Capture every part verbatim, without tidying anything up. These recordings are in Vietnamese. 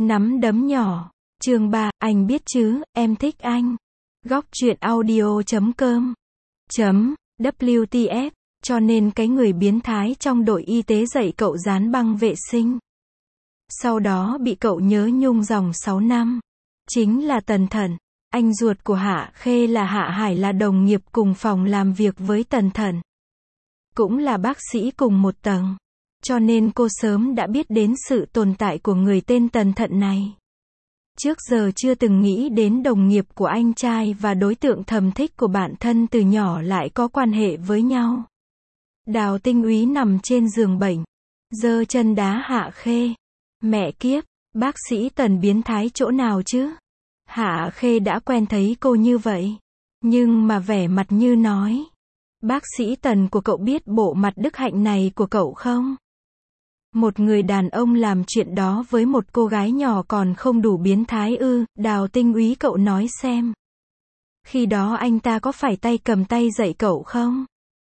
Nắm đấm nhỏ. Chương ba, anh biết chứ, em thích anh. Góc truyện audio chấm com chấm W T F. Cho nên cái người biến thái trong đội y tế dạy cậu dán băng vệ sinh. Sau đó bị cậu nhớ nhung dòng sáu năm. Chính là Tần Thận. Anh ruột của Hạ Khê là Hạ Hải, là đồng nghiệp cùng phòng làm việc với Tần Thận. Cũng là bác sĩ cùng một tầng. Cho nên cô sớm đã biết đến sự tồn tại của người tên Tần Thận này. Trước giờ chưa từng nghĩ đến đồng nghiệp của anh trai và đối tượng thầm thích của bản thân từ nhỏ lại có quan hệ với nhau. Đào Tinh Úy nằm trên giường bệnh, giơ chân đá Hạ Khê. Mẹ kiếp, bác sĩ Tần biến thái chỗ nào chứ? Hạ Khê đã quen thấy cô như vậy. Nhưng mà vẻ mặt như nói. Bác sĩ Tần của cậu biết bộ mặt đức hạnh này của cậu không? Một người đàn ông làm chuyện đó với một cô gái nhỏ còn không đủ biến thái ư? Đào Tinh Úy, cậu nói xem. Khi đó anh ta có phải tay cầm tay dạy cậu không?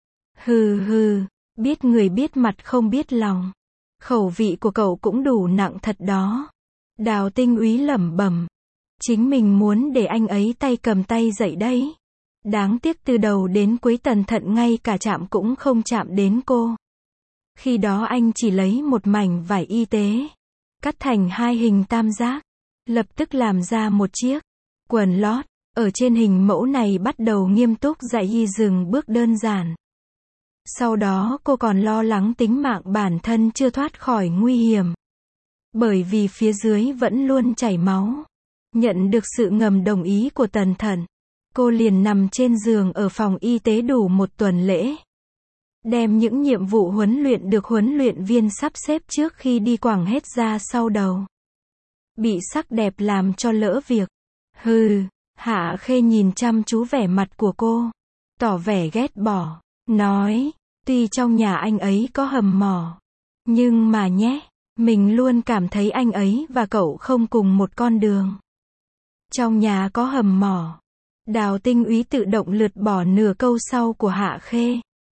Hừ hừ, biết người biết mặt không biết lòng. Khẩu vị của cậu cũng đủ nặng thật đó. Đào Tinh Úy lẩm bẩm. Chính mình muốn để anh ấy tay cầm tay dạy đấy. Đáng tiếc từ đầu đến cuối Tần Thận ngay cả chạm cũng không chạm đến cô. Khi đó anh chỉ lấy một mảnh vải y tế, cắt thành hai hình tam giác, lập tức làm ra một chiếc quần lót. Ở trên hình mẫu này bắt đầu nghiêm túc dạy y dừng bước đơn giản. Sau đó cô còn lo lắng tính mạng bản thân chưa thoát khỏi nguy hiểm. Bởi vì phía dưới vẫn luôn chảy máu. Nhận được sự ngầm đồng ý của Tần Thận, cô liền nằm trên giường ở phòng y tế đủ một tuần lễ. Đem những nhiệm vụ huấn luyện được huấn luyện viên sắp xếp trước khi đi quẳng hết ra sau đầu. Bị sắc đẹp làm cho lỡ việc. Hừ, Hạ Khê nhìn chăm chú vẻ mặt của cô, tỏ vẻ ghét bỏ, nói, tuy trong nhà anh ấy có hầm mỏ, nhưng mà nhé, mình luôn cảm thấy anh ấy và cậu không cùng một con đường. Trong nhà có hầm mỏ. Đào Tinh Úy tự động lược bỏ nửa câu sau của Hạ Khê.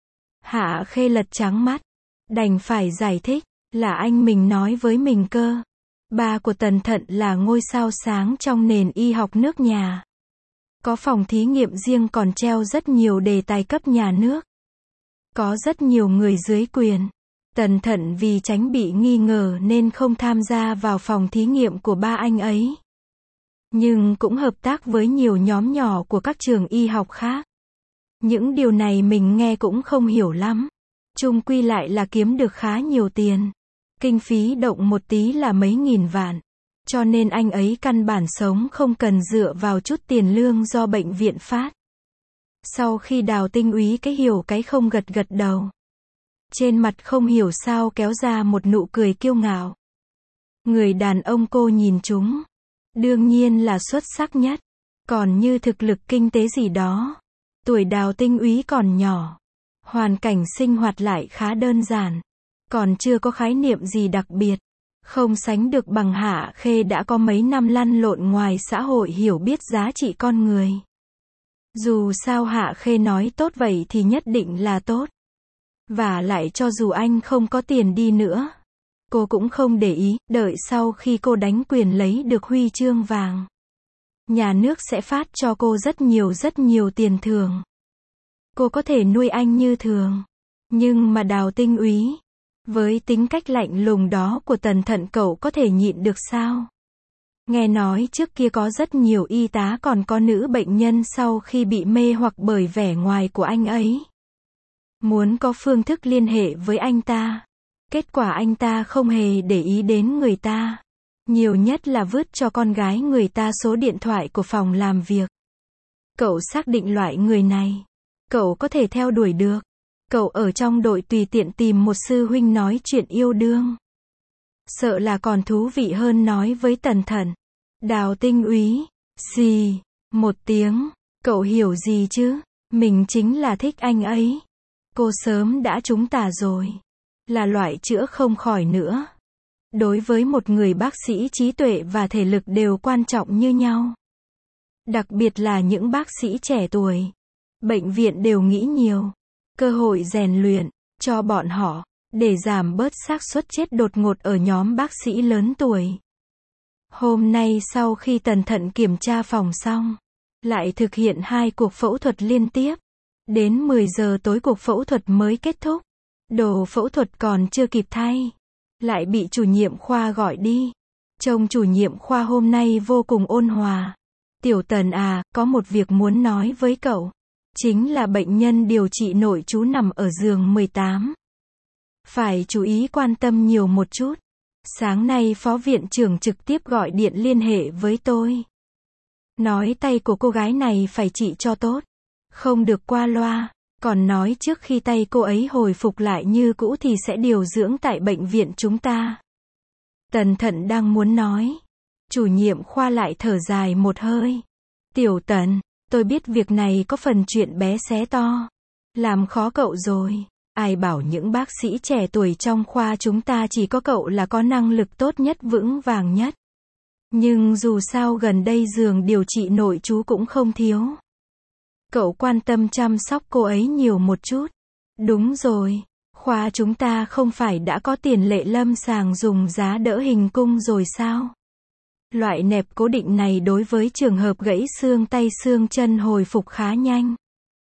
Hạ Khê lật trắng mắt, đành phải giải thích, là anh mình nói với mình cơ. Ba của Tần Thận là ngôi sao sáng trong nền y học nước nhà. Có phòng thí nghiệm riêng còn treo rất nhiều đề tài cấp nhà nước. Có rất nhiều người dưới quyền. Tần Thận vì tránh bị nghi ngờ nên không tham gia vào phòng thí nghiệm của ba anh ấy. Nhưng cũng hợp tác với nhiều nhóm nhỏ của các trường y học khác. Những điều này mình nghe cũng không hiểu lắm. Chung quy lại là kiếm được khá nhiều tiền. Kinh phí động một tí là mấy nghìn vạn. Cho nên anh ấy căn bản sống không cần dựa vào chút tiền lương do bệnh viện phát. Sau khi Đào Tinh Úy cái hiểu cái không gật gật đầu. Trên mặt không hiểu sao kéo ra một nụ cười kiêu ngạo. Người đàn ông cô nhìn chúng. Đương nhiên là xuất sắc nhất. Còn như thực lực kinh tế gì đó. Tuổi Đào Tinh Úy còn nhỏ. Hoàn cảnh sinh hoạt lại khá đơn giản. Còn chưa có khái niệm gì đặc biệt. Không sánh được bằng Hạ Khê đã có mấy năm lăn lộn ngoài xã hội, hiểu biết giá trị con người. Dù sao Hạ Khê nói tốt vậy thì nhất định là tốt. Và lại cho dù anh không có tiền đi nữa, cô cũng không để ý, đợi sau khi cô đánh quyền lấy được huy chương vàng. Nhà nước sẽ phát cho cô rất nhiều rất nhiều tiền thưởng. Cô có thể nuôi anh như thường. Nhưng mà Đào Tinh Úy, với tính cách lạnh lùng đó của Tần Thận, cậu có thể nhịn được sao? Nghe nói trước kia có rất nhiều y tá còn có nữ bệnh nhân sau khi bị mê hoặc bởi vẻ ngoài của anh ấy. Muốn có phương thức liên hệ với anh ta. Kết quả anh ta không hề để ý đến người ta. Nhiều nhất là vứt cho con gái người ta số điện thoại của phòng làm việc. Cậu xác định loại người này, cậu có thể theo đuổi được. Cậu ở trong đội tùy tiện tìm một sư huynh nói chuyện yêu đương. Sợ là còn thú vị hơn nói với Tần Thận. Đào Tinh Úy, xì, một tiếng, cậu hiểu gì chứ? Mình chính là thích anh ấy. Cô sớm đã trúng tà rồi. Là loại chữa không khỏi nữa. Đối với một người bác sĩ, trí tuệ và thể lực đều quan trọng như nhau. Đặc biệt là những bác sĩ trẻ tuổi. Bệnh viện đều nghĩ nhiều. Cơ hội rèn luyện cho bọn họ, để giảm bớt xác suất chết đột ngột ở nhóm bác sĩ lớn tuổi. Hôm nay sau khi Tần Thận kiểm tra phòng xong, lại thực hiện hai cuộc phẫu thuật liên tiếp. Đến mười giờ tối cuộc phẫu thuật mới kết thúc. Đồ phẫu thuật còn chưa kịp thay, lại bị chủ nhiệm khoa gọi đi. Trông chủ nhiệm khoa hôm nay vô cùng ôn hòa. Tiểu Tần à, có một việc muốn nói với cậu. Chính là bệnh nhân điều trị nội trú nằm ở giường mười tám. Phải chú ý quan tâm nhiều một chút. Sáng nay phó viện trưởng trực tiếp gọi điện liên hệ với tôi. Nói tay của cô gái này phải trị cho tốt. Không được qua loa. Còn nói trước khi tay cô ấy hồi phục lại như cũ thì sẽ điều dưỡng tại bệnh viện chúng ta. Tần Thận đang muốn nói. Chủ nhiệm khoa lại thở dài một hơi. Tiểu Tần, tôi biết việc này có phần chuyện bé xé to. Làm khó cậu rồi. Ai bảo những bác sĩ trẻ tuổi trong khoa chúng ta chỉ có cậu là có năng lực tốt nhất vững vàng nhất. Nhưng dù sao gần đây giường điều trị nội trú cũng không thiếu. Cậu quan tâm chăm sóc cô ấy nhiều một chút. Đúng rồi, khoa chúng ta không phải đã có tiền lệ lâm sàng dùng giá đỡ hình cung rồi sao? Loại nẹp cố định này đối với trường hợp gãy xương tay xương chân hồi phục khá nhanh.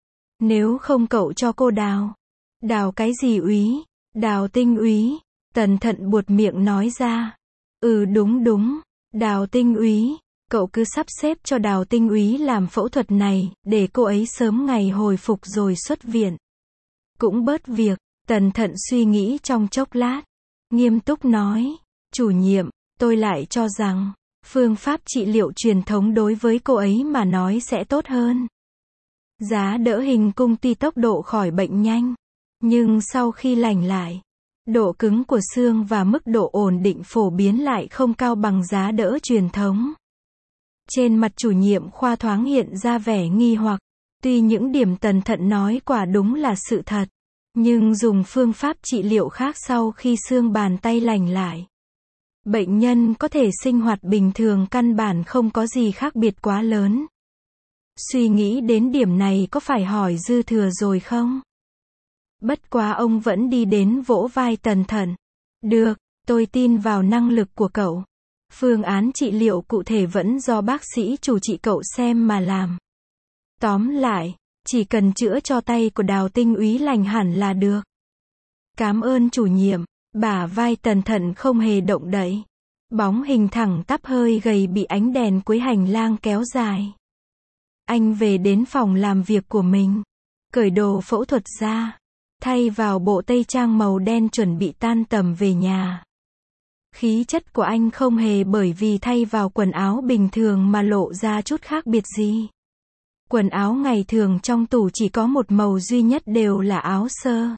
Nếu không cậu cho cô đào. Đào cái gì úy? Đào tinh úy. Tần Thận buột miệng nói ra. Ừ đúng đúng, đào tinh úy. Cậu cứ sắp xếp cho Đào tinh úy làm phẫu thuật này, để cô ấy sớm ngày hồi phục rồi xuất viện. Cũng bớt việc. Tần Thận suy nghĩ trong chốc lát. Nghiêm túc nói. Chủ nhiệm, tôi lại cho rằng, phương pháp trị liệu truyền thống đối với cô ấy mà nói sẽ tốt hơn. Giá đỡ hình cung tuy tốc độ khỏi bệnh nhanh, nhưng sau khi lành lại, độ cứng của xương và mức độ ổn định phổ biến lại không cao bằng giá đỡ truyền thống. Trên mặt chủ nhiệm khoa thoáng hiện ra vẻ nghi hoặc. Tuy những điểm Tần Thận nói quả đúng là sự thật, nhưng dùng phương pháp trị liệu khác sau khi xương bàn tay lành lại, bệnh nhân có thể sinh hoạt bình thường căn bản không có gì khác biệt quá lớn. Suy nghĩ đến điểm này có phải hỏi dư thừa rồi không? Bất quá ông vẫn đi đến vỗ vai Tần Thận. Được, tôi tin vào năng lực của cậu. Phương án trị liệu cụ thể vẫn do bác sĩ chủ trị cậu xem mà làm. Tóm lại, chỉ cần chữa cho tay của Đào tinh úy lành hẳn là được. Cảm ơn chủ nhiệm. Bả vai Tần Thận không hề động đậy. Bóng hình thẳng tắp hơi gầy bị ánh đèn cuối hành lang kéo dài. Anh về đến phòng làm việc của mình, cởi đồ phẫu thuật ra, thay vào bộ tây trang màu đen chuẩn bị tan tầm về nhà. Khí chất của anh không hề bởi vì thay vào quần áo bình thường mà lộ ra chút khác biệt gì. Quần áo ngày thường trong tủ chỉ có một màu duy nhất, đều là áo sơ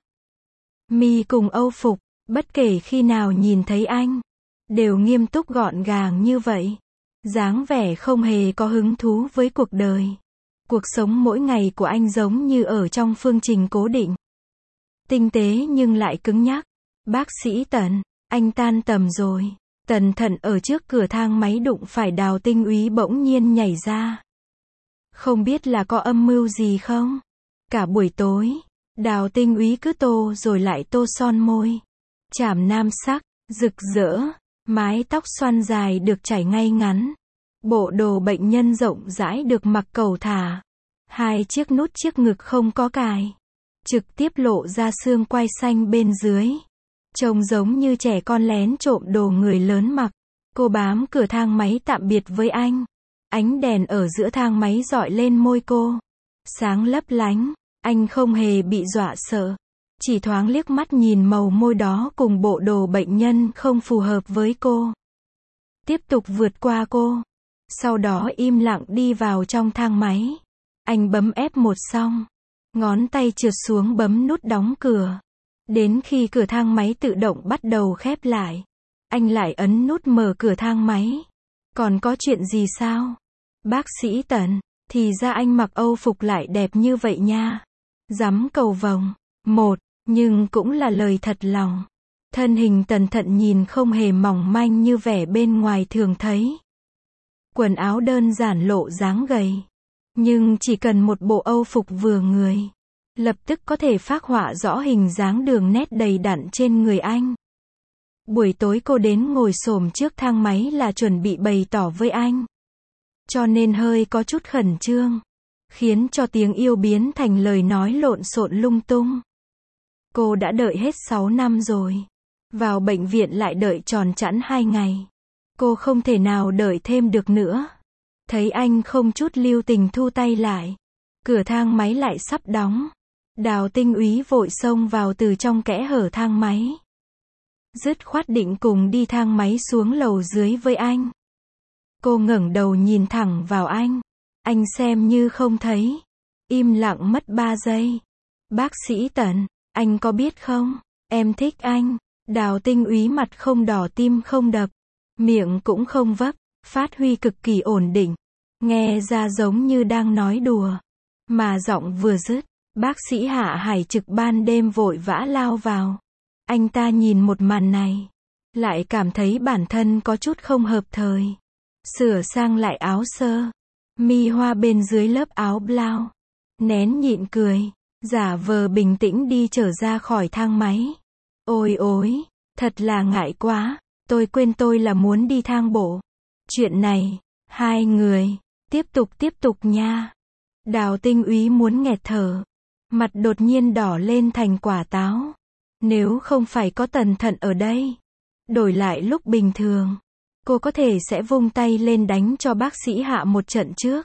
mi cùng âu phục, bất kể khi nào nhìn thấy anh, đều nghiêm túc gọn gàng như vậy. Dáng vẻ không hề có hứng thú với cuộc đời. Cuộc sống mỗi ngày của anh giống như ở trong phương trình cố định. Tinh tế nhưng lại cứng nhắc. Bác sĩ Tần, anh tan tầm rồi. Tần Thận ở trước cửa thang máy đụng phải Đào tinh úy bỗng nhiên nhảy ra. Không biết là có âm mưu gì không? Cả buổi tối, Đào tinh úy cứ tô rồi lại tô son môi. Chảm nam sắc, rực rỡ, mái tóc xoăn dài được chải ngay ngắn. Bộ đồ bệnh nhân rộng rãi được mặc cầu thả. Hai chiếc nút chiếc ngực không có cài, trực tiếp lộ ra xương quai xanh bên dưới. Trông giống như trẻ con lén trộm đồ người lớn mặc. Cô bám cửa thang máy tạm biệt với anh. Ánh đèn ở giữa thang máy dọi lên môi cô. Sáng lấp lánh. Anh không hề bị dọa sợ. Chỉ thoáng liếc mắt nhìn màu môi đó cùng bộ đồ bệnh nhân không phù hợp với cô. Tiếp tục vượt qua cô. Sau đó im lặng đi vào trong thang máy. Anh bấm ép một xong. Ngón tay trượt xuống bấm nút đóng cửa. Đến khi cửa thang máy tự động bắt đầu khép lại, anh lại ấn nút mở cửa thang máy. Còn có chuyện gì sao? Bác sĩ Tần, thì ra anh mặc âu phục lại đẹp như vậy nha. Dám cầu vồng. Một, nhưng cũng là lời thật lòng. Thân hình Tần Thận nhìn không hề mỏng manh như vẻ bên ngoài thường thấy. Quần áo đơn giản lộ dáng gầy. Nhưng chỉ cần một bộ âu phục vừa người, lập tức có thể phác họa rõ hình dáng đường nét đầy đặn trên người anh. Buổi tối cô đến ngồi xổm trước thang máy là chuẩn bị bày tỏ với anh. Cho nên hơi có chút khẩn trương. Khiến cho tiếng yêu biến thành lời nói lộn xộn lung tung. Cô đã đợi hết sáu năm rồi. Vào bệnh viện lại đợi tròn chẵn hai ngày. Cô không thể nào đợi thêm được nữa. Thấy anh không chút lưu tình thu tay lại. Cửa thang máy lại sắp đóng. Đào Tinh Úy vội xông vào từ trong kẽ hở thang máy. Dứt khoát định cùng đi thang máy xuống lầu dưới với anh. Cô ngẩng đầu nhìn thẳng vào anh. Anh xem như không thấy. Im lặng mất ba giây. Bác sĩ Tần, anh có biết không? Em thích anh. Đào Tinh Úy mặt không đỏ tim không đập. Miệng cũng không vấp. Phát huy cực kỳ ổn định. Nghe ra giống như đang nói đùa. Mà giọng vừa dứt. Bác sĩ Hạ Hải trực ban đêm vội vã lao vào. Anh ta nhìn một màn này. Lại cảm thấy bản thân có chút không hợp thời. Sửa sang lại áo sơ. Mi hoa bên dưới lớp áo blau. Nén nhịn cười. Giả vờ bình tĩnh đi trở ra khỏi thang máy. Ôi ôi, thật là ngại quá. Tôi quên tôi là muốn đi thang bộ. Chuyện này, hai người, tiếp tục tiếp tục nha. Đào Tinh Úy muốn nghẹt thở. Mặt đột nhiên đỏ lên thành quả táo. Nếu không phải có Tần Thận ở đây. Đổi lại lúc bình thường. Cô có thể sẽ vung tay lên đánh cho bác sĩ Hạ một trận trước.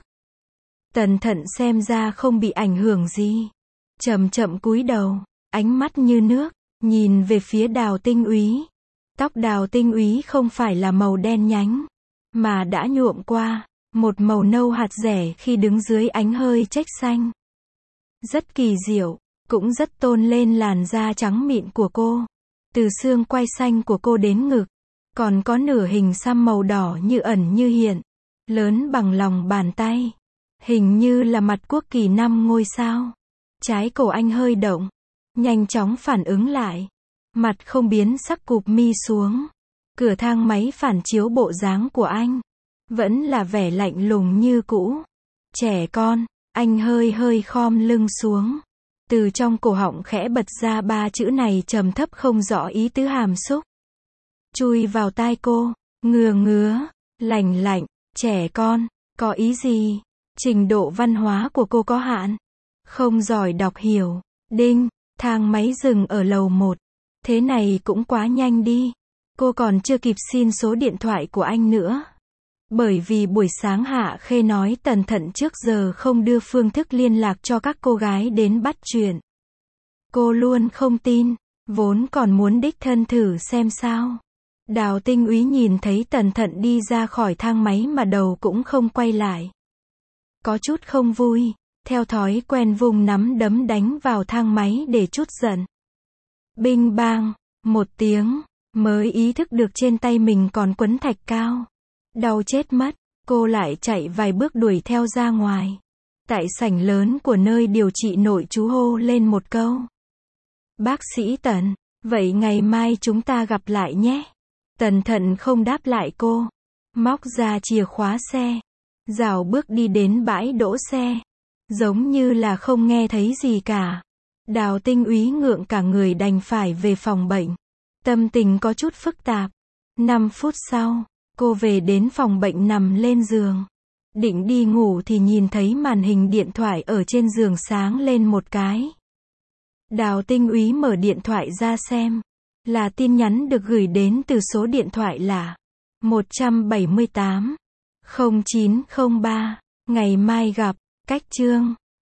Tần Thận xem ra không bị ảnh hưởng gì. Chậm chậm cúi đầu. Ánh mắt như nước. Nhìn về phía Đào Tinh Úy. Tóc Đào Tinh Úy không phải là màu đen nhánh. Mà đã nhuộm qua. Một màu nâu hạt rẻ khi đứng dưới ánh hơi chếch xanh. Rất kỳ diệu. Cũng rất tôn lên làn da trắng mịn của cô. Từ xương quai xanh của cô đến ngực. Còn có nửa hình xăm màu đỏ như ẩn như hiện. Lớn bằng lòng bàn tay. Hình như là mặt quốc kỳ năm ngôi sao. Trái cổ anh hơi động. Nhanh chóng phản ứng lại. Mặt không biến sắc cụp mi xuống. Cửa thang máy phản chiếu bộ dáng của anh. Vẫn là vẻ lạnh lùng như cũ. Trẻ con. Anh hơi hơi khom lưng xuống. Từ trong cổ họng khẽ bật ra ba chữ này trầm thấp không rõ ý tứ hàm xúc. Chui vào tai cô. Ngừa ngứa. Lành lạnh. Trẻ con. Có ý gì? Trình độ văn hóa của cô có hạn. Không giỏi đọc hiểu. Đinh. Thang máy dừng ở lầu một. Thế này cũng quá nhanh đi. Cô còn chưa kịp xin số điện thoại của anh nữa. Bởi vì buổi sáng Hạ Khê nói Tần Thận trước giờ không đưa phương thức liên lạc cho các cô gái đến bắt chuyện. Cô luôn không tin. Vốn còn muốn đích thân thử xem sao. Đào Tinh Úy nhìn thấy Tần Thận đi ra khỏi thang máy mà đầu cũng không quay lại. Có chút không vui. Theo thói quen vùng nắm đấm đánh vào thang máy để trút giận. Binh bang. Một tiếng. Mới ý thức được trên tay mình còn quấn thạch cao. Đau chết mất. Cô lại chạy vài bước đuổi theo ra ngoài. Tại sảnh lớn của nơi điều trị nội trú hô lên một câu. Bác sĩ Tần. Vậy ngày mai chúng ta gặp lại nhé. Tần Thận không đáp lại cô. Móc ra chìa khóa xe. Rảo bước đi đến bãi đỗ xe. Giống như là không nghe thấy gì cả. Đào Tinh Úy ngượng cả người đành phải về phòng bệnh. Tâm tình có chút phức tạp. năm phút sau, cô về đến phòng bệnh nằm lên giường. Định đi ngủ thì nhìn thấy màn hình điện thoại ở trên giường sáng lên một cái. Đào Tinh Úy mở điện thoại ra xem. Là tin nhắn được gửi đến từ số điện thoại là một bảy tám không chín không ba. Ngày mai gặp. Cách chương